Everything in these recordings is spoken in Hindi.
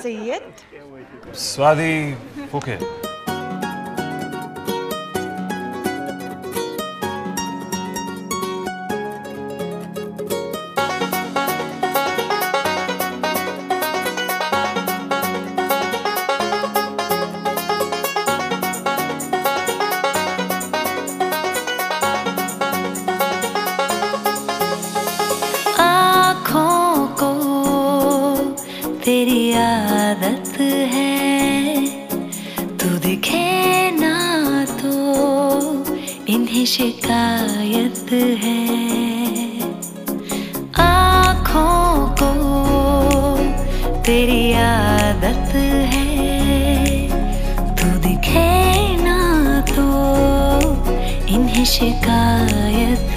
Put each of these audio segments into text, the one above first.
سيد. Swati Phuke. तेरी आदत है तू दिखे ना तो इन्हें शिकायत है। आँखों को तेरी आदत है तू दिखे ना तो इन्हें शिकायत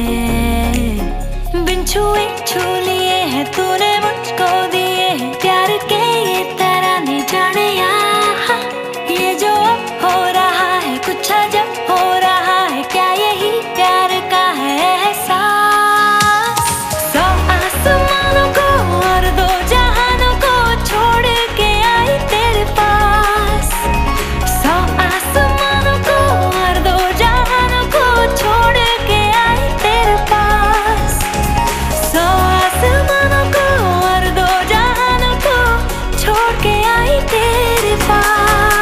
है। बिन छुए छू लिए है तूने मुझको दिए हैं प्यार के ये तराने जाने यहाँ। ये जो अब हो रहा है कुछ अजब हो रहा है, क्या यही प्यार का है एहसास। सौ आसमानों को और दो जहानों को छोड़ के आई तेरे पास। सौ आसमानों को और दो जहानों को छोड़ के आई तेरे पास। सौ आसमानों को और दो जहानों को छोड़ के आई तेरे पास।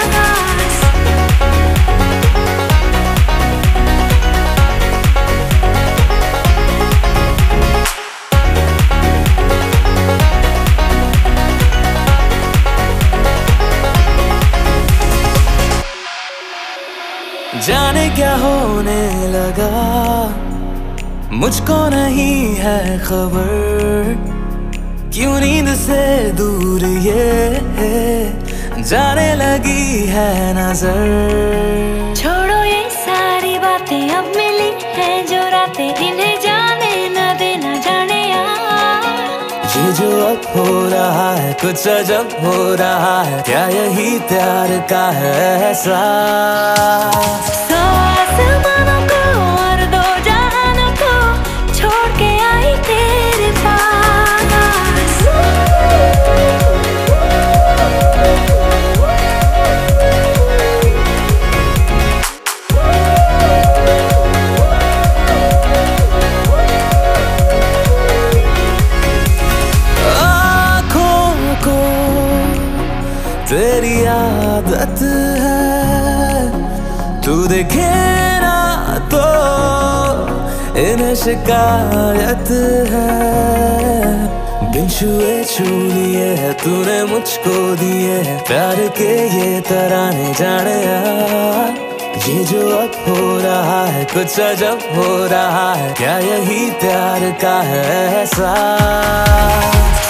जाने क्या होने लगा मुझको नहीं है खबर, क्यों नींद से दूर ये जाने लगी है नजर। छोड़ो ये सारी बातें अब मिली है जो रातें इन्हें जाने न देना जाने यार। ये जो अब हो रहा है कुछ अजब हो रहा है, क्या यही प्यार का है एहसास। सौ आसमानों को और दो जहानों को छोड़ के आई तेरे पास। आँखों को तेरी आदत है तू देखे ना तो इन्हें शिकायत है। बिन छुए छू लिए है तूने मुझको दिए है प्यार के ये तराने जाने यार। ये जो अब हो रहा है कुछ अजब हो रहा है, क्या यही प्यार का है एहसास।